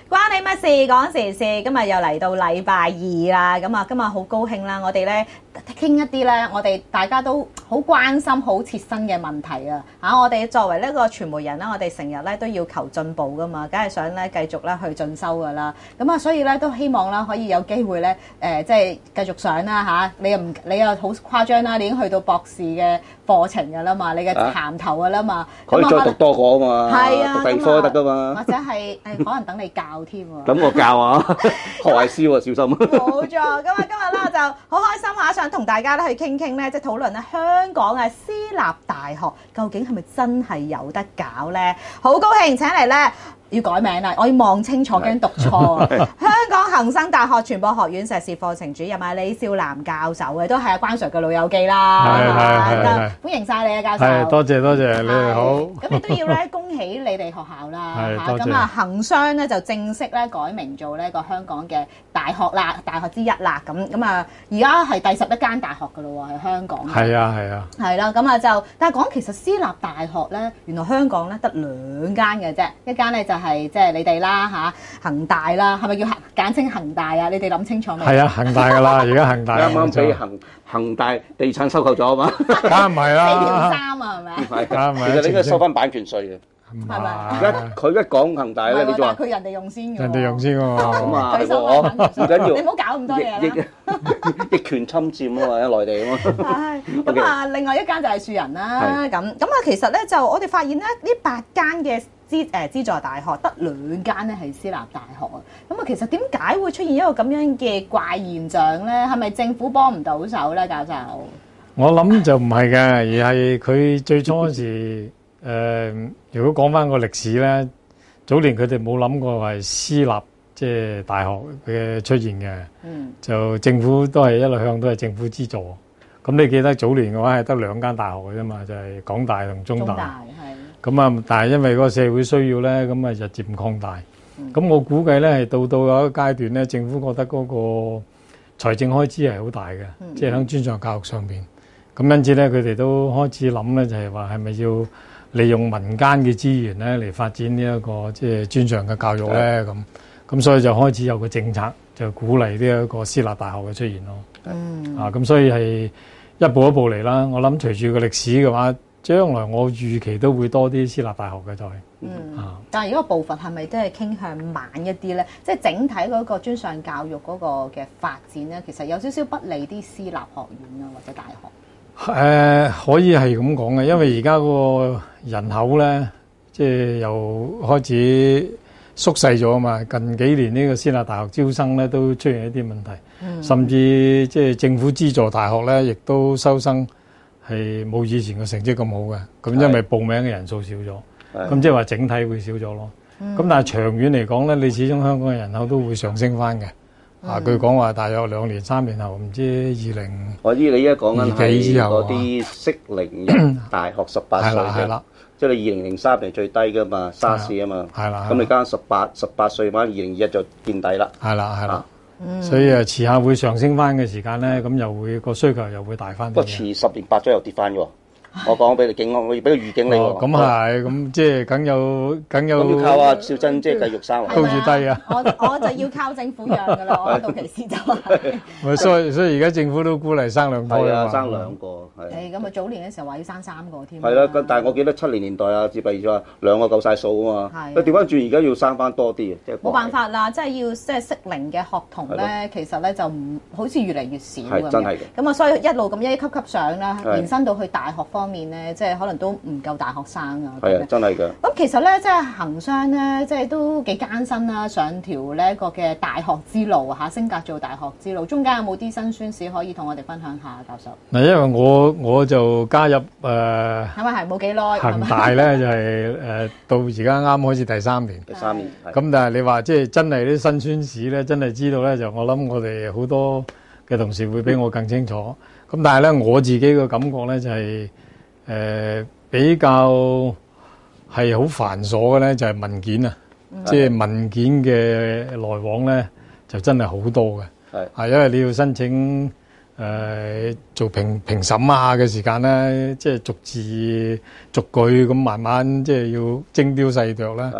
關你乜事？講時事，今日又嚟到禮拜二啦，咁啊，今日好高興啦！我哋咧傾一啲咧，我哋大家都好關心、好切身嘅問題啊！我哋作為呢個傳媒人啦，我哋成日咧都要求進步噶嘛，梗係想咧繼續咧去進修噶啦。咁啊，所以咧都希望啦，可以有機會咧即係繼續上啦嚇。你又好誇張啦，你已經去到博士嘅課程噶啦嘛，你嘅銜頭噶啦嘛， 可以再讀多個啊嘛， 係啊， 讀第科都得噶嘛， 或者係可能等你教添喎。 咁我教啊，學壞師喎，小心。 冇錯，今日咧就好開心嚇，想同大家咧去傾傾咧，即係討論咧香港嘅私立大學究竟係咪真係有得搞咧？好高興請嚟咧。要改名啦！我要望清楚，驚讀錯啊！香港恒生大學傳播學院碩士課程主任啊，李少南教授嘅，都係阿關 Sir 嘅老友記啦。係歡迎晒你啊，教授。 係多謝，你哋好。 咁你都要咧恭喜你哋學校啦嚇。 多謝。 咁啊，恒商咧就正式咧改名做呢個香港嘅大學啦，大學之一啦。咁啊，而家係第11間大學㗎咯喎，喺香港。 係啊。 係啦，咁啊但係講其實私立大學咧，原來香港咧得2間嘅啫，一間咧就係即係你哋啦嚇，恒大啦，係咪叫簡稱恒大啊？你哋諗清楚未？ 係啊，恒大㗎啦，而家恒大啱啱俾恒大地產收購咗啊嘛， 梗係唔係啦 ？4條3啊，係咪？ 其實你應該收翻版權稅嘅。 係咪？ 佢一講恒大咧，你就話佢人哋用先㗎喎。 人哋用先喎。 咁啊， 佢收翻版權稅。 唔緊要。 你唔好搞咁多嘢啦。 逆權侵佔啊嘛，喺內地啊嘛。 係。咁啊，另外一間就係樹人啦。咁啊，其實咧就我哋發現咧，呢8間嘅資助大學得2間咧係私立大學啊。咁啊，其實點解會出現一個咁樣嘅怪現象咧？係咪政府幫唔到手咧，教授？ 我諗就唔係嘅，而係佢最初時如果講翻個歷史咧，早年佢哋冇諗過係私立即係大學嘅出現嘅，就政府都係一路向都係政府資助。咁你記得早年嘅話係得2間大學嘅啫嘛，就係港大同中大。咁啊，但係因為嗰個社會需要咧，咁啊日漸擴大。咁我估計咧係到有一個階段咧，政府覺得嗰個財政開支係好大嘅，即係喺專上教育上邊。咁因此咧，佢哋都開始諗咧，就係話係咪要利用民間嘅資源咧嚟發展呢一個即係專上嘅教育咧？咁所以就開始有個政策，就鼓勵呢一個私立大學嘅出現咯。咁所以係一步一步嚟啦。我諗隨住個歷史嘅話，將來我預期都會多啲私立大學嘅再。 但係如果步伐係咪都係傾向慢一啲咧？即係整體嗰個專上教育嗰個嘅發展咧，其實有少少不利啲私立學院啊或者大學。 可以係咁講嘅，因為而家個人口咧，即係又開始縮細咗啊嘛。近幾年呢個私立大學招生咧都出現一啲問題，甚至即係政府資助大學咧，亦都收生係冇以前嘅成績咁好嘅。咁因為報名嘅人數少咗，咁即係話整體會少咗咯。咁但係長遠嚟講咧，你始終香港嘅人口都會上升翻嘅。據講話大約2年3年後，唔知我知你而家講緊係嗰啲適齡入大學18歲嘅，即係你2003年最低噶嘛，沙士啊嘛，咁你加18歲嘛，2021就見底啦。 係啦，所以遲下會上升翻嘅時間咧，咁又會個需求又會大翻。 不過遲10年8咗又跌翻喎。我講俾你警，我要俾個預警你喎。 咁係，咁即係梗有。咁要靠阿少珍即係繼續生。 高住低啊！ 我就要靠政府養㗎啦，我到期時就係。 所以而家政府都鼓勵生2胎啊嘛。 生2個係。咁啊，早年嘅時候話要生3個添。 係啦，但係我記得70年代啊，至譬如話2個夠晒數啊嘛。係。調翻轉而家要生翻多啲啊，即係。冇辦法啦，即係要即係適齡嘅學童咧，其實咧就唔好似越嚟越少咁樣。 係真係嘅。 咁啊，所以一路咁一級級上啦，延伸到去大學方面咧，即係可能都唔夠大學生啊。 係啊，真係㗎。 咁其實咧，即係恒商咧，即係都幾艱辛啦，上條呢一個嘅大學之路嚇，升格做大學之路，中間有冇啲辛酸史可以同我哋分享下，教授？ 嗱，因為我就加入係咪冇幾耐？ 恒大咧就係到而家啱開始第3年。 第3年。 咁但係你話即係真係啲辛酸史咧，真係知道咧，就我諗我哋好多嘅同事會比我更清楚。咁但係咧，我自己嘅感覺咧就係比較係好繁瑣嘅咧，就係文件啊，即係文件嘅來往咧，就真係好多嘅。係，因為你要申請做評審啊嘅時間咧，即係逐字逐句咁慢慢即係要精雕細琢啦。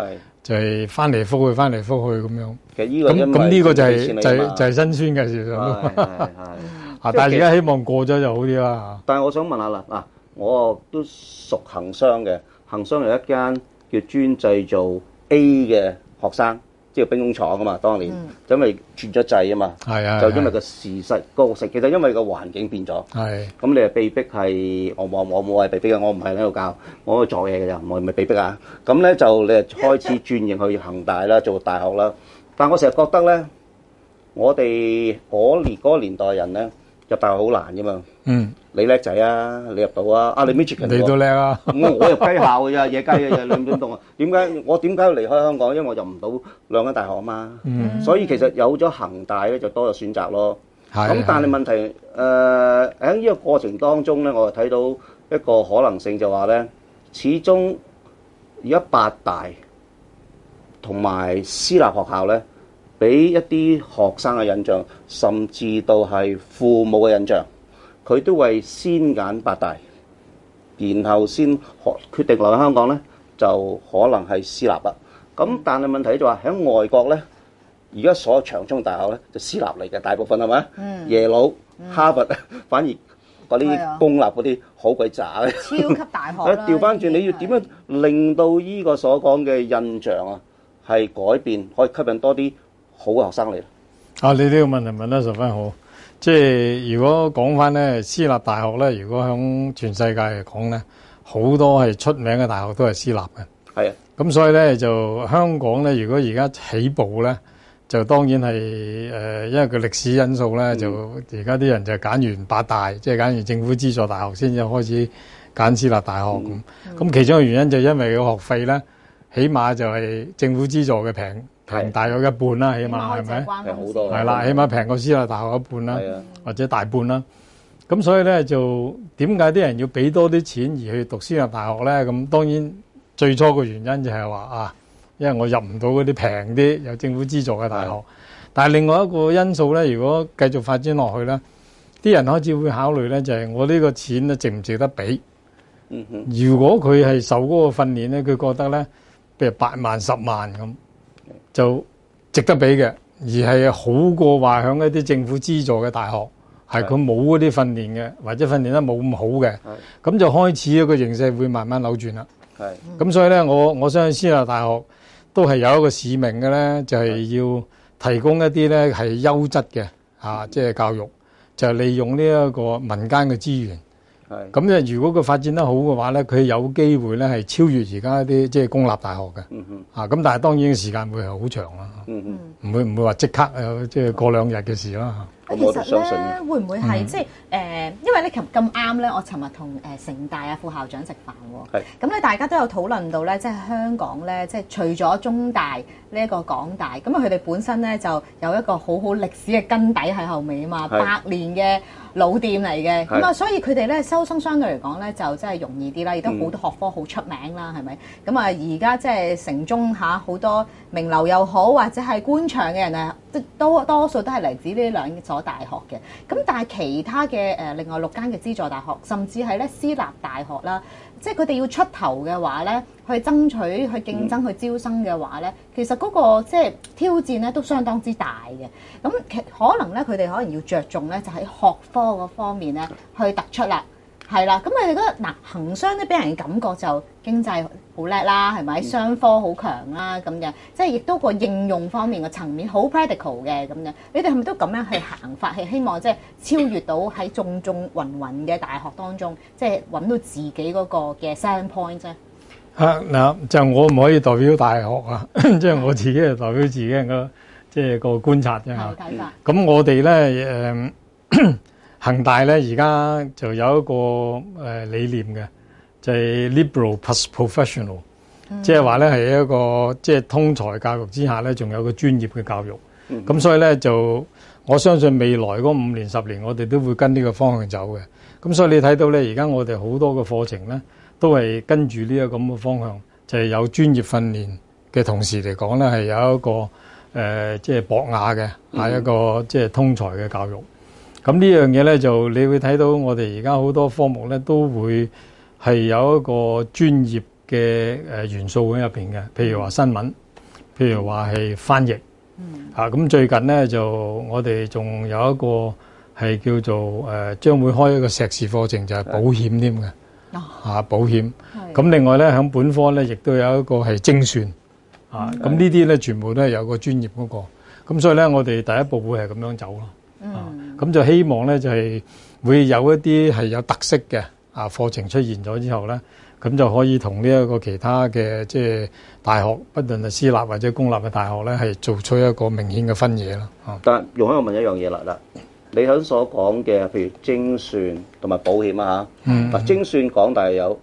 就係翻嚟覆去咁樣。 其實呢個咁呢個就係辛酸嘅事實咯。但係而家希望過咗就好啲啦。 但係我想問下啦，嗱，我都屬恒商嘅，恒商有一間叫專製造 A 嘅學生，即係兵工廠啊嘛，當年因為轉咗制啊嘛，就因為個時勢個食，其實因為個環境變咗，咁你係被逼係我冇係被逼嘅，我唔係喺度教，我喺度做嘢嘅咋，我唔係被逼啊。咁咧就你係開始轉型去恒大啦，做大學啦。但我成日覺得咧，我哋嗰個年代人咧入大學好難噶嘛。你叻仔啊，你入到啊，你 Michigan 你都叻啊。 我入雞校嘅咋，野雞嘅咋，你點懂啊？點解要離開香港？因為我入唔到兩間大學啊嘛。所以其實有咗恒大咧，就多咗選擇咯。咁但係問題喺呢個過程當中咧，我就睇到一個可能性就話咧，始終而家八大同埋私立學校咧，俾一啲學生嘅印象，甚至到係父母嘅印象，佢都會先揀八大，然後先決定留喺香港咧，就可能係私立啦。咁但係問題就話喺外國咧，而家所有長中大學咧就私立嚟嘅，大部分係咪？耶魯、哈佛，反而嗰啲公立嗰啲好鬼渣嘅。 超級大學啦。 調翻轉，你要點樣令到呢個所講嘅印象啊係改變，可以吸引多啲好嘅學生嚟？ 你呢個問題問得十分好。即係如果講翻咧，私立大學咧，如果響全世界嚟講咧，好多係出名嘅大學都係私立嘅。 係啊。 咁所以咧就香港咧，如果而家起步咧，就當然係因為個歷史因素咧，就而家啲人就揀完八大，即係揀完政府資助大學先至開始揀私立大學咁。咁其中嘅原因就因為個學費咧，起碼就係政府資助嘅平大約一半啦，起碼係咪？ 平好多。 係啦，起碼平過私立大學一半啦，或者大半啦。咁所以咧就點解啲人要俾多啲錢而去讀私立大學咧？咁當然最初個原因就係話因為我入唔到嗰啲平啲有政府資助嘅大學。但係另外一個因素咧，如果繼續發展落去咧，啲人開始會考慮咧，就係我呢個錢咧值唔值得俾？如果佢係受嗰個訓練咧，佢覺得咧，譬如8萬、10萬咁。就值得俾嘅，而係好過話響一啲政府資助嘅大學，係佢冇嗰啲訓練嘅，或者訓練得冇咁好嘅，咁就開始一個形勢會慢慢扭轉啦。咁所以咧，我相信私立大學都係有一個使命嘅咧，就係要提供一啲咧係優質嘅即係教育，就係利用呢一個民間嘅資源。咁咧，如果佢發展得好嘅話咧，佢有機會咧係超越而家一啲即係公立大學嘅。咁但係當然時間會係好長啦。唔會話即刻即係過2日嘅事啦。 其實咧，會唔會係即係因為咧咁啱咧，我尋日同城大副校長食飯喎。咁咧，大家都有討論到咧，即係香港咧，即係除咗中大呢一個港大，咁佢哋本身咧就有一個好好歷史嘅根底喺後面啊嘛，100年嘅老店嚟嘅。咁所以佢哋咧收生相對嚟講咧就真係容易啲啦，亦都好多學科好出名啦，係咪？咁而家即係城中好多名流又好，或者係官場嘅人即多數都係嚟自呢2所大學嘅。咁但係其他嘅另外6間嘅資助大學，甚至係咧私立大學啦，即係佢哋要出頭嘅話咧，去爭取、去競爭、去招生嘅話咧，其實嗰個即係挑戰咧都相當之大嘅。咁可能咧，佢哋可能要着重咧，就喺學科嗰方面咧去突出啦。係啦，咁你哋覺得恒商咧俾人嘅感覺就經濟好叻啦，係咪？商科好強啦，咁樣即係亦都個應用方面嘅層面好 practical 嘅咁樣。你哋係咪都咁樣去行法，係希望即係超越到喺眾芸嘅大學當中，即係揾到自己嗰個嘅 selling point 啫？ 嗱，就我唔可以代表大學啊，即係我自己係代表自己嘅即係個觀察啫嚇。睇法。咁我哋咧恒大咧而家就有一個理念嘅，就係 liberal plus professional，即係話咧係一個即係通才教育之下咧，仲有個專業嘅教育。咁所以咧就我相信未來嗰5年10年，我哋都會跟呢個方向走嘅。咁所以你睇到咧，而家我哋好多嘅課程咧，都係跟住呢個咁嘅方向，就係有專業訓練嘅同時嚟講咧，係有一個即係博雅嘅一個即係通才嘅教育。咁呢樣嘢咧，就你會睇到我哋而家好多科目咧，都會係有一個專業嘅元素喺入邊嘅。譬如話新聞， 譬如話係翻譯。咁最近咧就我哋仲有一個係叫做將會開一個碩士課程，就係保險添嘅。保險。咁另外咧喺本科咧亦都有一個係精算。咁呢啲咧全部都係有個專業嗰個。咁所以咧我哋第一步會係咁樣走咯。咁就希望咧就係會有一啲係有特色嘅課程出現咗之後咧，咁就可以同呢一個其他嘅即係大學，不論係私立或者公立嘅大學咧，係做出一個明顯嘅分野啦。 但容許我問一樣嘢啦，你頭先所講嘅，譬如精算同埋保險啊嚇，精算港大有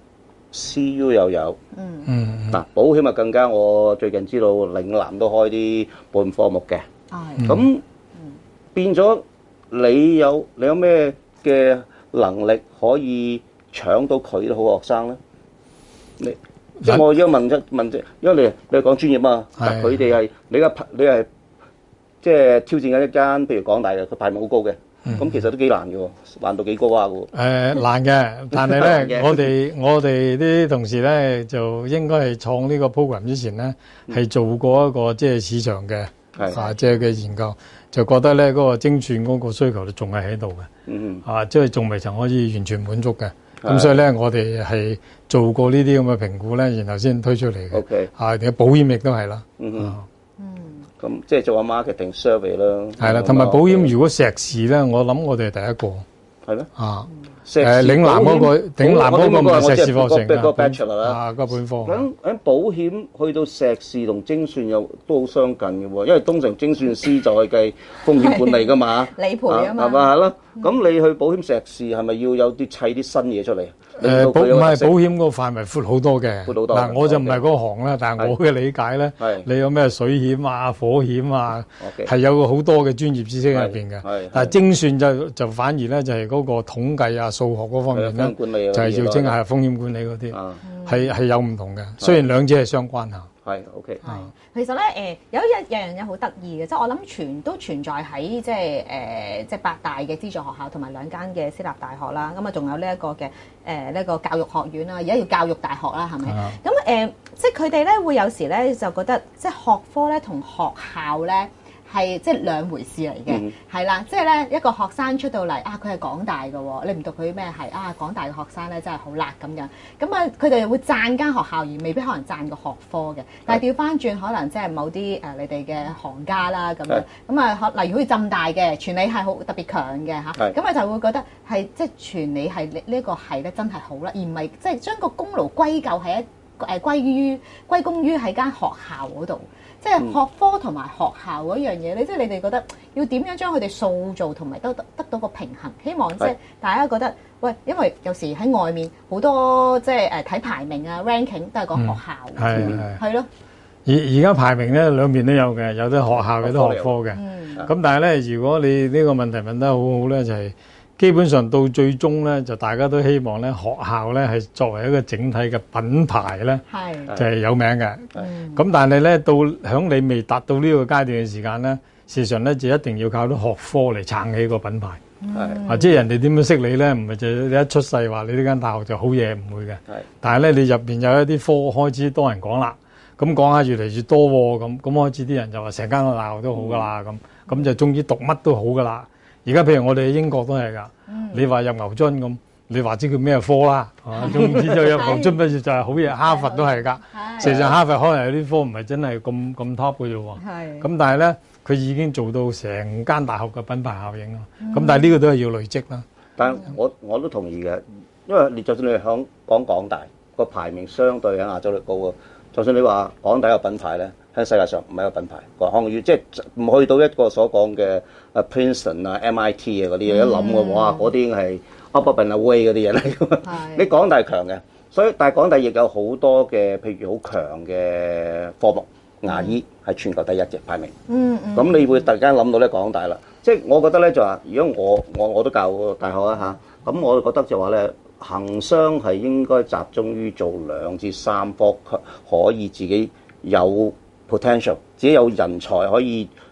CU 又有，保險啊更加，我最近知道嶺南都開啲保險科目嘅，咁變咗你有咩嘅能力可以搶到佢啲好學生咧？即係我而家問啫，因為你係講專業嘛，但佢哋係你係即係挑戰緊一間，譬如港大嘅，佢排名好高嘅，咁其實都幾難嘅喎，難度幾高啊嘅。 難嘅，但係咧，我哋啲同事咧就應該係創呢個 program 之前咧，係做過一個即係市場嘅即係嘅研究，就覺得咧嗰個精算嗰個需求都仲係喺度嘅，即係仲未曾可以完全滿足嘅。咁所以咧，我哋係做過呢啲咁嘅評估咧，然後先推出嚟嘅。 OK， 保險亦都係啦。 咁即係做下 marketing survey 啦。 係啦，同埋保險如果碩士咧，我諗我哋係第一個。 係咩？ 嶺南嗰個唔係碩士課程嗰個 bachelor 啦， 嗰本科。 咁喺保險去到碩士同精算又都好相近嘅喎，因為通常精算師就係計風險管理㗎嘛， 理賠啊嘛， 係咪係咯？咁你去保險碩士係咪要有啲砌啲新嘢出嚟？ 唔係保險個範圍闊好多嘅。 闊好多。 嗱，我就唔係嗰行啦，但係我嘅理解咧，你有咩水險啊、火險啊，係有好多嘅專業知識喺入邊嘅。但係精算就反而咧就係嗰個統計啊、數學嗰方面咧，就係要精係風險管理嗰啲，係有唔同嘅。雖然兩者係相關嚇。 係 OK。 其實咧有一樣嘢好得意嘅，即係我諗都存在喺即係八大嘅資助學校同埋兩間嘅私立大學啦。咁啊仲有呢一個嘅呢個教育學院啦，而家要教育大學啦，係咪？咁即係佢哋咧會有時咧就覺得即係學科咧同學校咧係即係兩回事嚟嘅，係啦，即係咧一個學生出到嚟佢係港大嘅喎，你唔讀佢咩係港大嘅學生咧真係好辣咁樣，咁啊佢哋會讚間學校而未必可能讚個學科嘅，但係調翻轉可能即係某啲你哋嘅行家啦咁樣，咁例如好似浸大嘅傳理係好特別強嘅嚇，咁啊就會覺得係即係傳理係呢一個係咧真係好啦，而唔係即係將個功勞歸咎喺歸功於喺間學校嗰度。即係學科同埋學校嗰樣嘢咧，即係你哋覺得要點樣將佢哋塑造同埋得到個平衡？希望即係大家覺得，喂，因為有時喺外面好多即係睇排名啊 ranking 都係講學校，係咯。 而家排名咧兩邊都有嘅，有啲學校有啲學科嘅。咁但係咧，如果你呢個問題問得好好咧，就係基本上到最終咧，就大家都希望咧學校咧係作為一個整體嘅品牌咧，就係有名嘅。咁但係咧到響你未達到呢個階段嘅時間咧，事實上咧就一定要靠到學科嚟撐起個品牌。即係人哋點樣識你咧？唔係就你一出世話你呢間大學就好嘢，唔會嘅。但係咧你入邊有一啲科開始多人講啦，咁講下越嚟越多喎，咁開始啲人就話成間個大學都好噶啦，咁就終於讀乜都好噶啦。而家譬如我哋英國都係㗎，你話入牛津咁，你話知佢咩科啦，總之就入牛津不如就係好嘢。哈佛都係㗎，事實上哈佛可能有啲科唔係真係咁 top 嘅啫喎。咁但係咧，佢已經做到成間大學嘅品牌效應咯。咁但係呢個都係要累積啦。 但係我都同意嘅，因為你就算你係講港大個排名相對喺亞洲度高啊，就算你話港大個品牌咧。喺世界上唔係一個品牌，可能即係唔去到一個所講嘅Princeton 啊、MIT 啊嗰啲嘢，一諗嘅哇，嗰啲係 up and away 嗰啲嘢嚟。你港大強嘅，所以但係港大亦有好多嘅，譬如好強嘅科目，牙醫係全球第一嘅排名。咁你會突然間諗到咧港大啦，即係我覺得咧就話，如果我都教大學啊嚇，咁我就覺得就話咧，恒商係應該集中於做2至3科，可以自己有potential， 自己有人才可以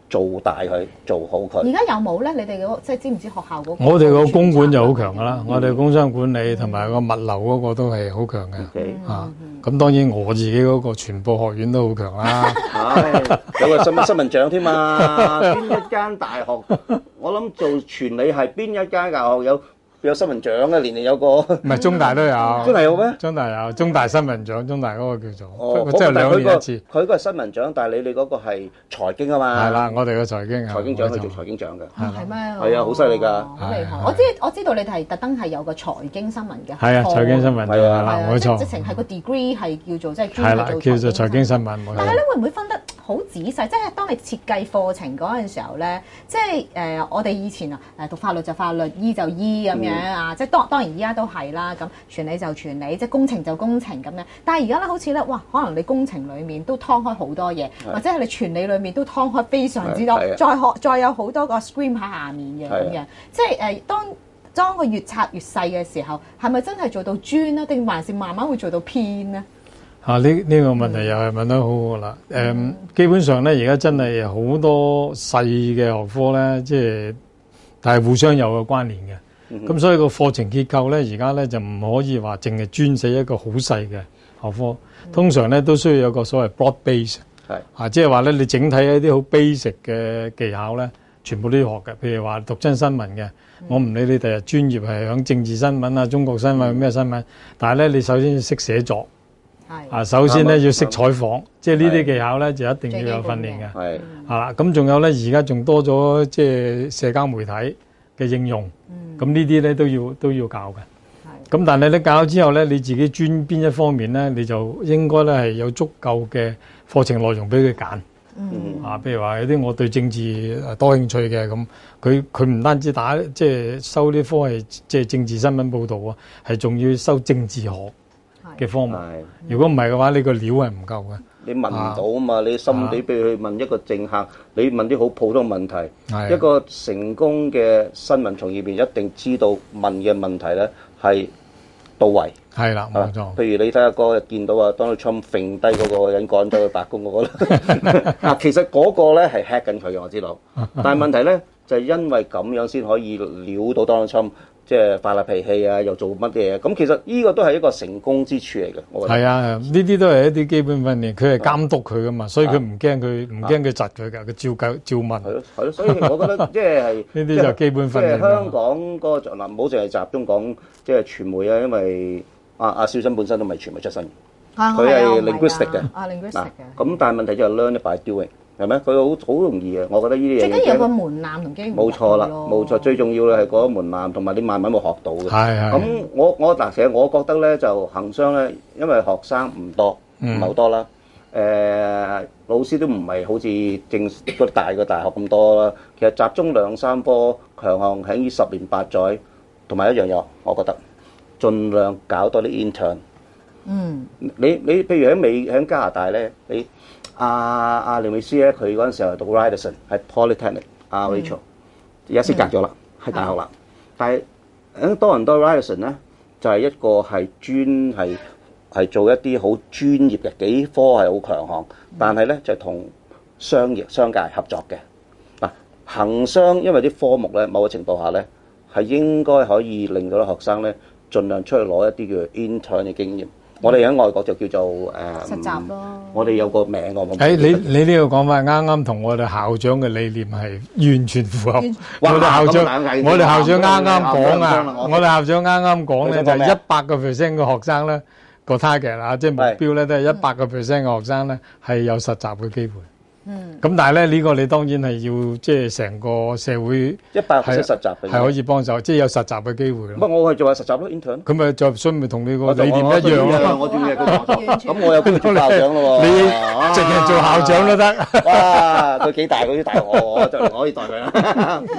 做大佢，做好佢。 而家有冇咧？你哋嗰個即係知唔知學校嗰個？ 我哋個公管就好強噶啦，我哋工商管理同埋個物流嗰個都係好強嘅。咁當然我自己嗰個傳播學院都好強啦。 有個新聞獎添嘛？邊一間大學？我諗做傳理係邊一間大學有新聞獎嘅，年年有個。唔係中大都有。 中大有咩？ 中大有中大新聞獎，中大嗰個叫做。 即係 2年一次。 佢嗰個新聞獎，但係你嗰個係財經啊嘛。 係啦，我哋嘅財經啊。 財經獎去做財經獎嘅。 係咩？ 係啊，好犀利㗎。 好厲害！我知道你哋係特登係有個財經新聞嘅。 係啊，財經新聞係啊，冇錯。 直情係個 degree 係叫做即係專係啦，叫做財經新聞。 但係咧，會唔會分得好仔細？即係當你設計課程嗰陣時候咧，即係我哋以前讀法律就法律，醫就醫咁樣啊，即係當然依家都係啦。咁傳理就傳理，即係工程就工程咁樣。但係而家咧，好似咧，哇！可能你工程裡面都劏開好多嘢，或者係你傳理裡面都劏開非常之多，再有好多個 stream 喺下面嘅咁樣。即係當個越拆越細嘅時候，係咪真係做到專咧，定還是慢慢會做到偏咧？ 呢個問題又係問得好好啦。基本上咧，而家真係好多細嘅學科咧，即係但係互相有個關聯嘅。咁所以個課程結構咧，而家咧就唔可以話淨係專寫一個好細嘅學科。通常咧都需要有個所謂 broad base，即係話咧你整體一啲好 basic 嘅技巧咧，全部都要學嘅。譬如話讀真新聞嘅，我唔理你第日專業係響政治新聞啊、中國新聞咩新聞，但係咧你首先要識寫作。首先咧要識採訪，即係呢啲技巧咧就一定要有訓練嘅。係啦，咁仲有咧，而家仲多咗即係社交媒體嘅應用，咁呢啲咧都要教嘅。咁但係你教咗之後咧，你自己專邊一方面咧，你就應該咧係有足夠嘅課程內容俾佢揀。譬如話有啲我對政治多興趣嘅，咁佢唔單止即係收呢科係即係政治新聞報導啊，係仲要收政治學嘅科目。如果唔係嘅話，你個料係唔夠嘅。 你問唔到啊嘛？你心地俾佢去問一個政客，你問啲好普通問題。一個成功嘅新聞從業員一定知道問嘅問題咧係到位。係啦，冇錯。譬如你睇下嗰日見到Donald Trump揈低嗰個人趕咗去白宮嗰個咧，其實嗰個咧係 hack 緊佢嘅，我知道。但係問題咧就係因為咁樣先可以撩到Donald Trump。即係發下脾氣啊，又做乜嘢？咁其實呢個都係一個成功之處嚟嘅，我覺得。係啊，呢啲都係一啲基本訓練，佢係監督佢噶嘛，所以佢唔驚佢窒佢㗎，佢照問。係咯，所以我覺得即係呢啲就基本訓練。即係香港嗰個嗱，唔好淨係集中講即係傳媒啊，因為阿小新本身都唔係傳媒出身，佢係 linguistic 嘅。linguistic 嘅。咁但係問題就係 learn it by doing。係咩？佢好容易嘅，我覺得呢啲嘢。最緊要有個門檻同機會。冇錯啦，冇錯。最重要嘅係嗰個門檻，同埋你慢慢會學到嘅。係。咁我其實我覺得咧，就行商咧，因為學生唔多，唔係好多啦。老師都唔係好似正個大嘅大學咁多啦。其實集中2、3科強項喺呢10年8載，同埋一樣嘢，我覺得盡量搞多啲 intern。你譬如喺加拿大咧，你。阿廖美詩咧，佢嗰陣時候係讀 Ryerson， 係 Polytechnic。阿 Rachel 而家先隔咗啦，係大學啦。但係喺多倫多 Ryerson 咧，就係一個係專係做一啲好專業嘅幾科係好強項，但係咧就同商界合作嘅嗱。行商因為啲科目咧，某個程度下咧係應該可以令到啲學生咧盡量出去攞一啲叫 intern 嘅經驗。我哋喺外國就叫做實習咯。我哋有個名我冇。你呢個講法啱啱同我哋校長嘅理念係完全符合。我哋校長啱啱講啊！我哋校長啱啱講咧就係100% 嘅學生咧個 target 啦，即係目標咧都係100% 嘅學生咧係有實習嘅機會。咁但係咧呢個你當然係要即係成個社會100%實習係可以幫手，即係有實習嘅機會咯。乜我係做下實習咯 intern。咁咪就所以咪同你個理念一樣咯。我做嘢咁我有機會做校長咯喎。你淨係做校長都得。哇！佢幾大嗰啲大學，我就可以代佢啦。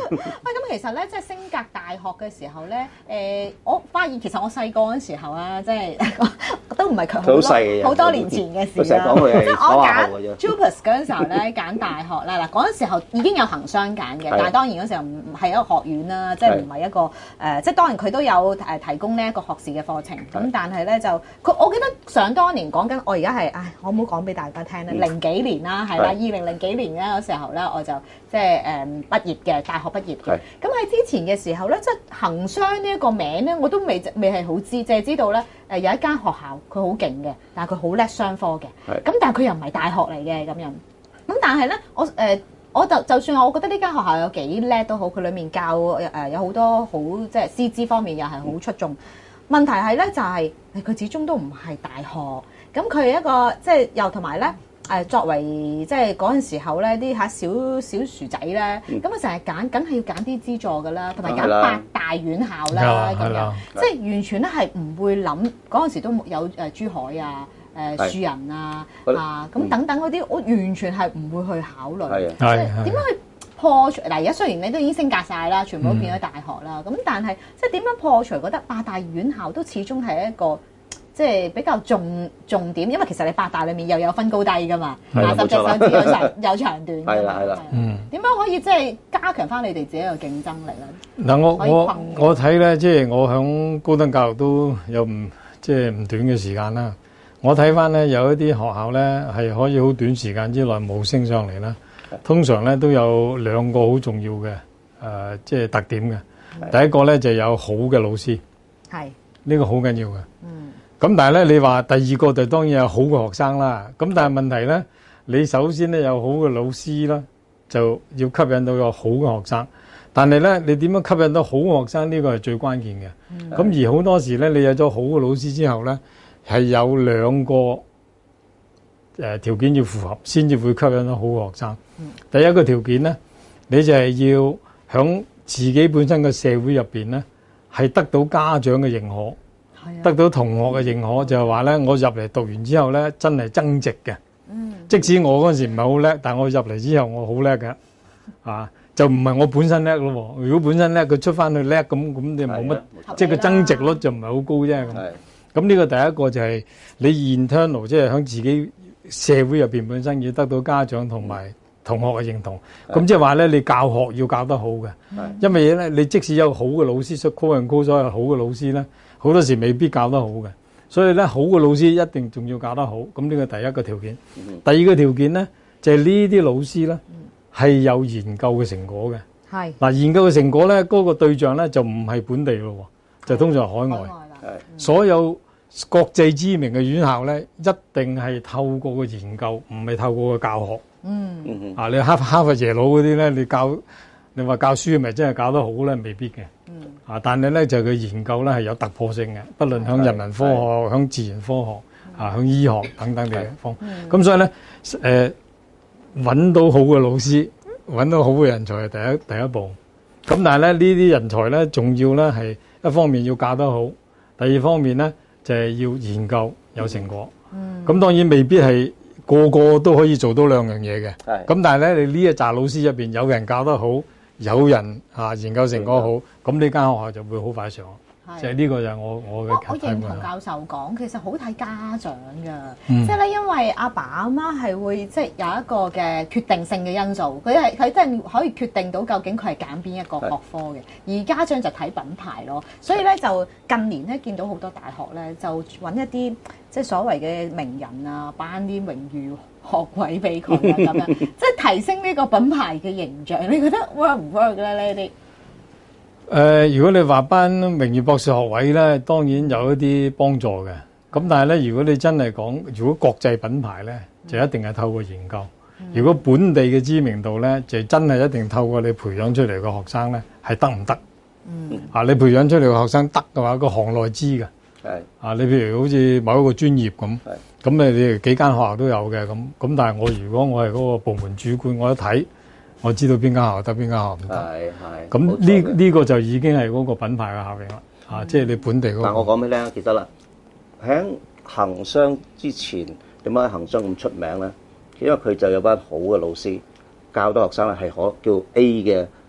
咁其實咧，即係升格大學嘅時候咧，我發現其實我細個嗰陣時候啊，即係都唔係佢好多年前嘅事啦。即係我揀 JUPAS 嗰陣時候咧，揀大學啦。嗱，嗰陣時候已經有恆商揀嘅，但係當然嗰時候唔係一個學院啦，即係唔係一個即係當然佢都有提供呢一個學士嘅課程。咁但係咧就我記得想當年講緊，我而家係我唔好講俾大家聽咧，00幾年啦，係啦，2000幾年咧嗰時候咧，我就即係畢業嘅，大學畢業嘅。咁喺之前嘅時候咧，即係恆商呢一個名咧，我都未係好知，淨係知道咧有一間學校佢好勁嘅，但係佢好叻商科嘅。咁但係佢又唔係大學嚟嘅咁樣。咁但係咧，我就算我覺得呢間學校有幾叻都好，佢裡面教有好多好即係師資方面又係好出眾。問題係咧就係佢始終都唔係大學，咁佢係一個即係又同埋咧。作為即係嗰陣時候咧，啲小薯仔咧，咁啊成日揀，梗係要揀啲資助㗎啦，同埋揀8大院校啦，咁樣即係完全咧係唔會諗嗰陣時都有珠海啊、樹仁啊咁等等嗰啲，我完全係唔會去考慮，即係點樣去破除嗱？而家雖然你都已經升格晒啦，全部都變咗大學啦，咁但係即係點樣破除覺得8大院校都始終係一個。即係比較重點，因為其實你8大裏面又有分高低噶嘛，10隻手指有長短。係啦，點樣可以即係加強翻你哋自己嘅競爭力咧？ 嗱，我睇咧，即係我響高等教育都有唔短嘅時間啦。我睇翻咧有一啲學校咧係可以好短時間之內冇升上嚟啦。通常咧都有2個好重要嘅即係特點嘅。第一個咧就有好嘅老師，係呢個好緊要嘅。咁但係咧，你話第二個就當然有好嘅學生啦。咁但係問題咧，你首先咧有好嘅老師啦，就要吸引到有好嘅學生。但係咧，你點樣吸引到好嘅學生？呢個係最關鍵嘅。咁而好多時咧，你有咗好嘅老師之後咧，係有2個條件要符合，先至會吸引到好嘅學生。第一個條件咧，你就係要響自己本身嘅社會入邊咧，係得到家長嘅認可。得到同學嘅認可，就係話咧，我入嚟讀完之後咧，真係增值嘅。即使我嗰陣時唔係好叻，但我入嚟之後我好叻嘅，就唔係我本身叻咯。如果本身叻，佢出翻去叻咁你冇乜，即係個增值率就唔係好高啫。咁呢個第一個就係你 internal，即係喺自己社會入邊本身要得到家長同埋同學嘅認同。咁即係話咧，你教學要教得好嘅，因為咧你即使有好嘅老師，所有好嘅老師咧。好多時未必教得好嘅，所以咧好嘅老師一定仲要教得好。咁呢個第一個條件。第二個條件咧就係呢啲老師咧係有研究嘅成果嘅。係嗱，研究嘅成果咧，嗰個對象咧就唔係本地咯，就通常係海外。所有國際知名嘅院校咧，一定係透過個研究，唔係透過個教學。你哈佛耶魯嗰啲咧，你話教書係咪真係教得好咧？未必嘅。但係咧就佢研究咧係有突破性嘅，不論響人文科學、響自然科學、響醫學等等嘅地方。咁所以咧，揾到好嘅老師，揾到好嘅人才係第一步。咁但係咧呢啲人才咧，仲要咧係一方面要教得好，第二方面咧就係要研究有成果。咁當然未必係個個都可以做到2樣嘢嘅。咁但係咧，你呢一紮老師入邊有人教得好。有人研究成果好，咁呢間學校就會好快上。即係呢個就係我嘅。 我認同教授講，其實好睇家長㗎。即係咧，因為阿爸阿媽係會即係有一個嘅決定性嘅因素，佢真係可以決定到究竟佢係揀邊一個學科嘅，而家長就睇品牌咯。所以咧就近年咧見到好多大學咧就揾一啲即係所謂嘅名人啊，頒啲榮譽學位俾佢啊咁樣，即係提升呢個品牌嘅形象。你覺得 work 唔 work 咧呢啲？ 如果你話頒榮譽博士學位咧，當然有一啲幫助嘅。咁但係咧，如果你真係講，如果國際品牌咧，就一定係透過研究。如果本地嘅知名度咧，就真係一定透過你培養出嚟嘅學生咧，係得唔得？你培養出嚟嘅學生得嘅話，個行內知嘅。你譬如好似某一個專業咁，咁你幾間學校都有嘅咁。但係如果我係嗰個部門主管，我一睇。我知道邊間學校得，邊間學校唔得。咁呢個就已經係嗰個品牌嘅效應啦。即係你本地嗰個。 但我講俾你聽，其實啦，喺恆商之前點解恆商咁出名咧？因為佢就有班好嘅老師教到學生咧係可叫 A 嘅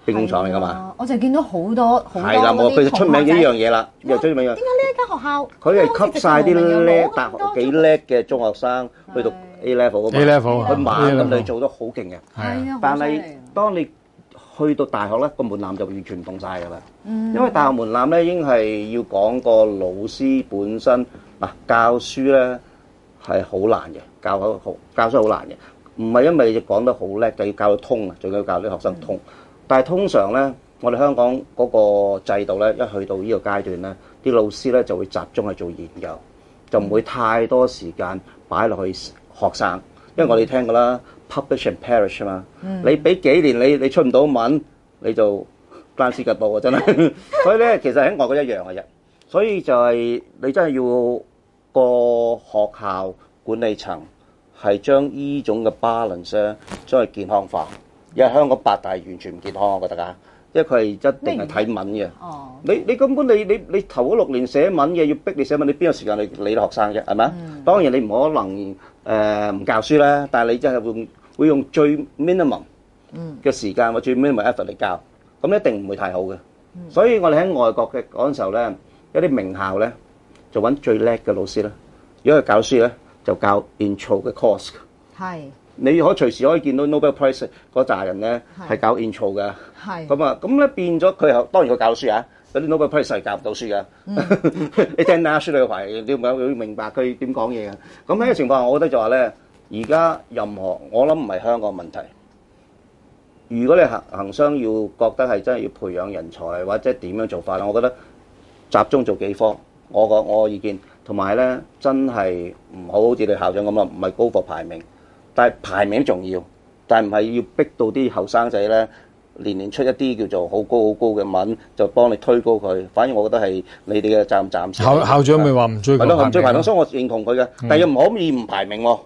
兵工廠嚟㗎嘛。 我就見到好多係啦，冇佢出名呢樣嘢啦，又出名樣。 點解呢一間學校佢係吸晒啲叻大學幾叻嘅中學生去讀 A level 啊嘛，佢猛咁你做得好勁嘅。 係啊， 但係當你去到大學咧，個門檻就完全唔同晒㗎啦。因為大學門檻咧，已經係要講個老師本身嗱教書咧係好難嘅，教書好難嘅。唔係因為你講得好叻，就要教到通啊，仲要教啲學生通。但係通常咧，我哋香港嗰個制度咧，一去到呢個階段咧，啲老師咧就會集中去做研究，就唔會太多時間擺落去學生。因為我哋聽過啦 ，publish and perish 啊嘛。你俾幾年你出唔到文，你就單絲吉布啊，真係。所以咧，其實喺外國一樣嘅啫。所以就係你真係要個學校管理層。係將依種嘅 balance 咧，將佢健康化。因為香港8大完全唔健康，我覺得㗎。因為佢係一定係睇文嘅。哦。你根本你頭嗰6年寫文嘅，要逼你寫文，你邊有時間去理啲學生啫？係咪？當然你唔可能唔教書啦，但係你真係會用最 minimum 嘅時間或最 minimum effort 嚟教，咁一定唔會太好嘅。所以我哋喺外國嘅嗰陣時候咧，有啲名校咧就揾最叻嘅老師啦。如果佢教書咧，就教 intro 嘅 course， 係你隨時可以見到 Nobel Prize 嗰扎人咧係教 intro 嘅，咁咧變咗佢當然佢教書啊，有啲 Nobel Prize 係教唔到書嘅，你聽 Nash 你排你要明白佢點講嘢嘅。咁喺個情況下，我覺得就話咧，而家任何我諗唔係香港問題，如果你行商要覺得係真係要培養人才或者點樣做法咧，我覺得集中做幾科，我嘅意見。同埋咧，真係唔好似你校長咁啦，唔係高過排名，但係排名重要，但係唔係要逼到啲後生仔咧，年出一啲叫做好高嘅文，就幫你推高佢。反而我覺得係你哋嘅責任暫時。校長咪話唔追排名，唔追排名，所以我認同佢嘅。但係又唔可以唔排名喎。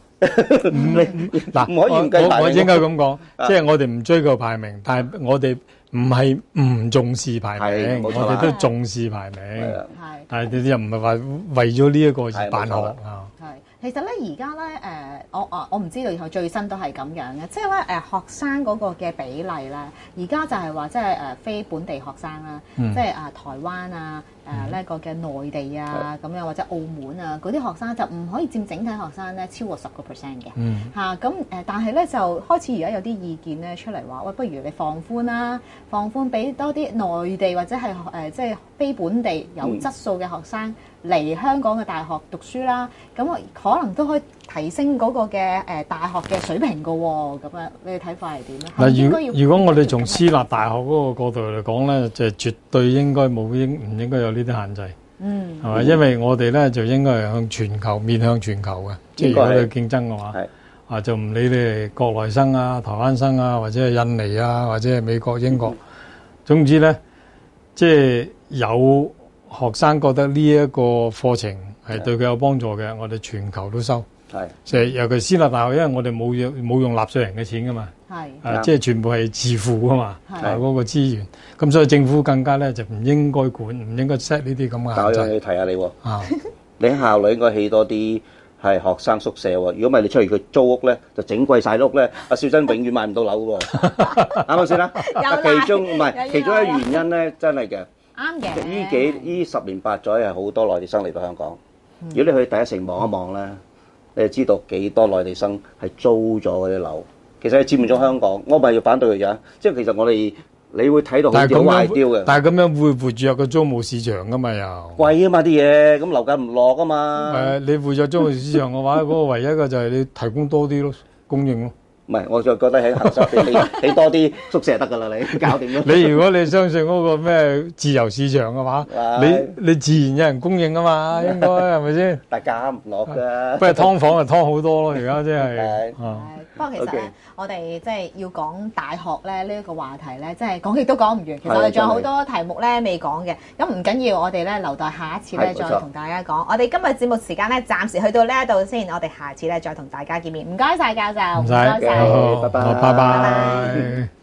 嗱，唔可以唔計排名。我應該咁講，即係我哋唔追求排名，但係我哋唔係唔重視排名，我哋都重視排名。但係你又唔係話為咗呢一個而辦學啊？係， 其實咧而家咧我唔知道以後最新都係咁樣嘅，即係咧學生嗰個嘅比例咧，而家就係話即係非本地學生啦，即係台灣啊呢個嘅內地啊咁樣或者澳門啊嗰啲學生就唔可以佔整體學生咧超過10%嘅嚇，咁但係咧就開始而家有啲意見咧出嚟話，喂，不如你放寬啦，放寬俾多啲內地或者係即係非本地有質素嘅學生嚟香港嘅大學讀書啦，咁可能都可以提升嗰個嘅大學嘅水平㗎喎，咁樣你嘅睇法係點咧？ 嗱，如果我哋從私立大學嗰個角度嚟講咧，就絕對應該唔應該有呢啲限制，係嘛？因為我哋咧就應該係面向全球嘅，即係如果你競爭嘅話，就唔理你係國內生啊、台灣生啊，或者係印尼啊，或者係美國、英國，總之咧，即係有學生覺得呢一個課程係對佢有幫助嘅，我哋全球都收。係，即係尤其私立大學，因為我哋冇用納稅人嘅錢噶嘛，即係全部係自付噶嘛，嗰個資源。咁所以政府更加咧就唔應該管，唔應該 set 呢啲咁嘅限制。但我要提下你喎，你喺校內應該起多啲係學生宿舍喎。如果唔係你出嚟佢租屋咧，就整貴晒屋咧，阿少珍永遠買唔到樓喎。啱唔啱先啦？其中一個原因咧，真係嘅。啱嘅。呢10年8載係好多內地生嚟到香港。如果你去第一城望一望咧，你就知道幾多內地生係租咗嗰啲樓，其實係佔咗香港。我唔係要反對佢啫，即係其實我哋你會睇到好似好壞雕嘅。但係咁樣會活躍個租務市場噶嘛又？貴啊嘛啲嘢，咁樓價唔落啊嘛。你活躍租務市場嘅話，嗰個唯一嘅就係你提供多啲咯，供應咯。唔係，我就覺得喺恆生俾多啲宿舍得㗎啦，你搞掂咗。你如果你相信嗰個咩自由市場嘅話，你自然有人供應啊嘛，應該係咪先？大家唔落㗎。不過劏房就劏好多咯，而家真係。 不過其實咧，我哋即係要講大學咧呢一個話題咧，即係講極都講唔完。其實我哋仲有好多題目咧未講嘅，咁唔緊要，我哋咧留待下一次咧再同大家講。我哋今日節目時間咧暫時去到呢一度先，我哋下次咧再同大家見面。唔該晒教授，唔該晒。 好，拜拜。